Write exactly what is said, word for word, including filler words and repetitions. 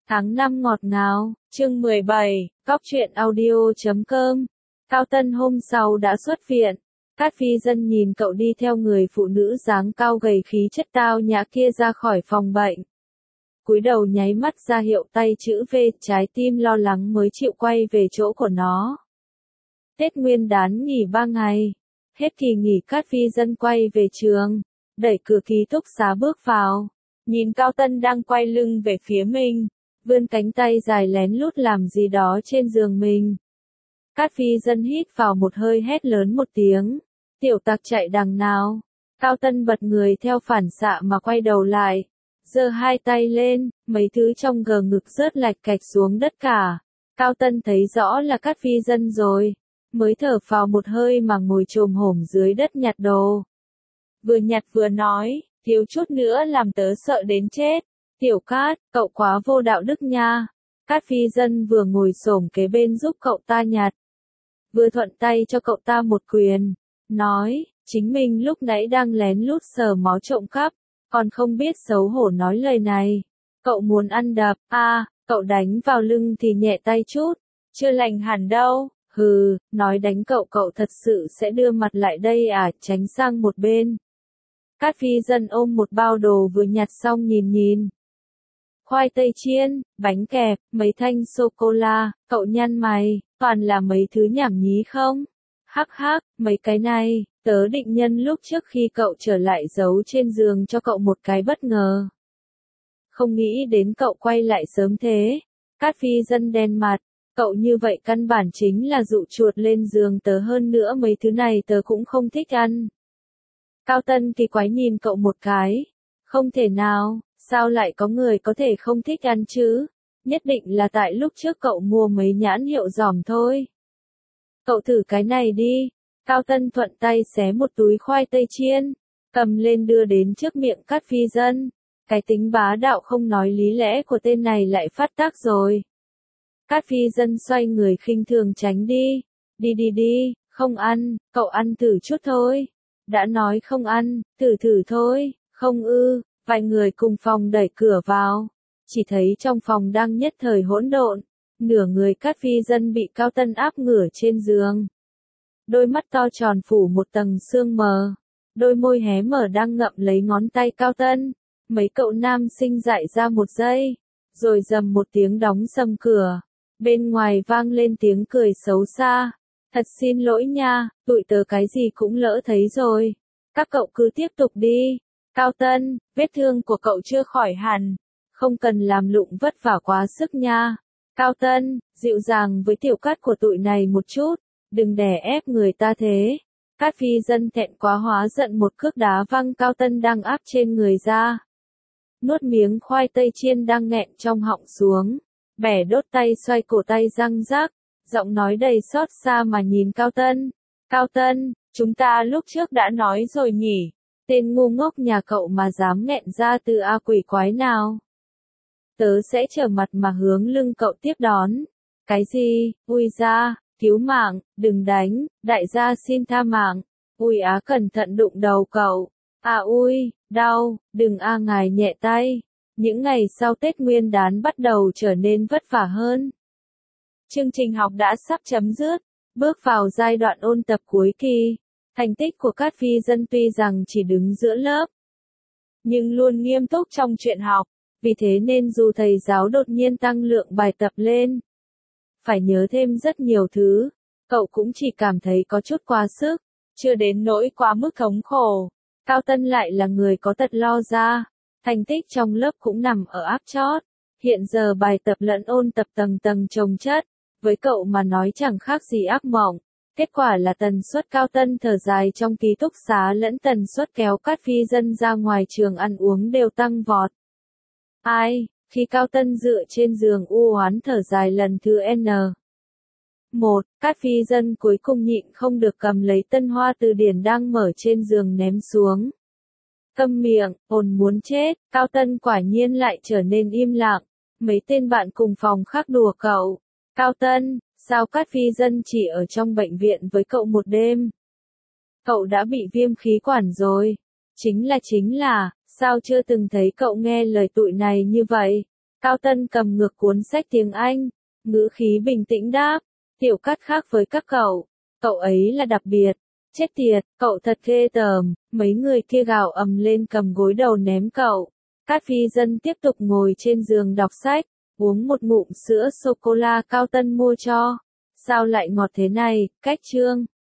Tháng năm ngọt ngào, chương mười bảy, góc truyện audio chấm com. Cao Tân hôm sau đã xuất viện. Cát Phi Dân nhìn cậu đi theo người phụ nữ dáng cao gầy khí chất tao nhã kia ra khỏi phòng bệnh. Cúi đầu nháy mắt ra hiệu tay chữ V, trái tim lo lắng mới chịu quay về chỗ của nó. Tết Nguyên đán nghỉ ba ngày. Hết kỳ nghỉ Cát Phi Dân quay về trường, đẩy cửa ký túc xá bước vào. Nhìn Cao Tân đang quay lưng về phía mình, vươn cánh tay dài lén lút làm gì đó trên giường mình. Cát Phi Dân hít vào một hơi hét lớn một tiếng. Tiểu tặc chạy đằng nào? Cao Tân bật người theo phản xạ mà quay đầu lại. Giơ hai tay lên, mấy thứ trong gờ ngực rớt lạch cạch xuống đất cả. Cao Tân thấy rõ là Cát Phi Dân rồi. Mới thở phào một hơi mà ngồi chồm hổm dưới đất nhặt đồ. Vừa nhặt vừa nói, thiếu chút nữa làm tớ sợ đến chết. Tiểu Cát, cậu quá vô đạo đức nha. Cát Phi Dân vừa ngồi xổm kế bên giúp cậu ta nhặt, vừa thuận tay cho cậu ta một quyền, nói, chính mình lúc nãy đang lén lút sờ mó trộm cắp, còn không biết xấu hổ nói lời này. Cậu muốn ăn đập, a, à, cậu đánh vào lưng thì nhẹ tay chút, chưa lành hẳn đâu. Hừ, nói đánh cậu cậu thật sự sẽ đưa mặt lại đây à, tránh sang một bên. Cát Phi Dân ôm một bao đồ vừa nhặt xong nhìn nhìn. Khoai tây chiên, bánh kẹp, mấy thanh sô-cô-la, cậu nhăn mày, toàn là mấy thứ nhảm nhí không? Hắc hắc, mấy cái này, tớ định nhân lúc trước khi cậu trở lại giấu trên giường cho cậu một cái bất ngờ. Không nghĩ đến cậu quay lại sớm thế. Cát Phi Dân đen mặt, cậu như vậy căn bản chính là dụ chuột lên giường tớ, hơn nữa mấy thứ này tớ cũng không thích ăn. Cao Tân kỳ quái nhìn cậu một cái. Không thể nào, sao lại có người có thể không thích ăn chứ? Nhất định là tại lúc trước cậu mua mấy nhãn hiệu giỏm thôi. Cậu thử cái này đi. Cao Tân thuận tay xé một túi khoai tây chiên, cầm lên đưa đến trước miệng Cát Phi Dân. Cái tính bá đạo không nói lý lẽ của tên này lại phát tác rồi. Cát Phi Dân xoay người khinh thường tránh đi. Đi đi đi, không ăn, cậu ăn thử chút thôi. Đã nói không ăn, thử thử thôi, không ư. Vài người cùng phòng đẩy cửa vào. Chỉ thấy trong phòng đang nhất thời hỗn độn. Nửa người Cát Phi Dân bị Cao Tân áp ngửa trên giường. Đôi mắt to tròn phủ một tầng sương mờ. Đôi môi hé mở đang ngậm lấy ngón tay Cao Tân. Mấy cậu nam sinh dại ra một giây. Rồi dầm một tiếng đóng sầm cửa. Bên ngoài vang lên tiếng cười xấu xa. Thật xin lỗi nha, tụi tớ cái gì cũng lỡ thấy rồi. Các cậu cứ tiếp tục đi. Cao Tân, vết thương của cậu chưa khỏi hẳn. Không cần làm lụng vất vả quá sức nha. Cao Tân, dịu dàng với Tiểu Cát của tụi này một chút. Đừng đè ép người ta thế. Cát Phi Dân thẹn quá hóa giận một cước đá văng Cao Tân đang áp trên người ra. Nuốt miếng khoai tây chiên đang nghẹn trong họng xuống. Bẻ đốt tay xoay cổ tay răng rác. Giọng nói đầy xót xa mà nhìn Cao Tân. Cao Tân, chúng ta lúc trước đã nói rồi nhỉ. Tên ngu ngốc nhà cậu mà dám nghẹn ra từ A quỷ quái nào. Tớ sẽ trở mặt mà hướng lưng cậu tiếp đón. Cái gì, ui ra, cứu mạng, đừng đánh, đại gia xin tha mạng. Ui á cẩn thận đụng đầu cậu. À ui, đau, đừng a ngài nhẹ tay. Những ngày sau Tết Nguyên đán bắt đầu trở nên vất vả hơn. Chương trình học đã sắp chấm dứt, bước vào giai đoạn ôn tập cuối kỳ. Thành tích của Cát Phi Dân tuy rằng chỉ đứng giữa lớp, nhưng luôn nghiêm túc trong chuyện học. Vì thế nên dù thầy giáo đột nhiên tăng lượng bài tập lên, phải nhớ thêm rất nhiều thứ, cậu cũng chỉ cảm thấy có chút quá sức, chưa đến nỗi quá mức thống khổ. Cao Tân lại là người có tật lo ra, thành tích trong lớp cũng nằm ở áp chót. Hiện giờ bài tập lẫn ôn tập tầng tầng chồng chất, với cậu mà nói chẳng khác gì ác mộng. Kết quả là tần suất Cao Tân thở dài trong ký túc xá lẫn tần suất kéo Cát Phi Dân ra ngoài trường ăn uống đều tăng vọt. Ai, khi Cao Tân dựa trên giường u oán thở dài lần thứ N. một, Cát Phi Dân cuối cùng nhịn không được cầm lấy Tân Hoa từ điển đang mở trên giường ném xuống. Câm miệng, ồn muốn chết, Cao Tân quả nhiên lại trở nên im lặng. Mấy tên bạn cùng phòng khác đùa cậu. Cao Tân, sao Cát Phi Dân chỉ ở trong bệnh viện với cậu một đêm? Cậu đã bị viêm khí quản rồi. Chính là chính là, sao chưa từng thấy cậu nghe lời tụi này như vậy? Cao Tân cầm ngược cuốn sách tiếng Anh, ngữ khí bình tĩnh đáp, Tiểu Cát khác với các cậu, cậu ấy là đặc biệt. Chết tiệt, cậu thật ghê tởm, mấy người kia gào ầm lên cầm gối đầu ném cậu. Cát Phi Dân tiếp tục ngồi trên giường đọc sách, uống một ngụm sữa sô-cô-la Cao Tân mua cho. Sao lại ngọt thế này, cách chương.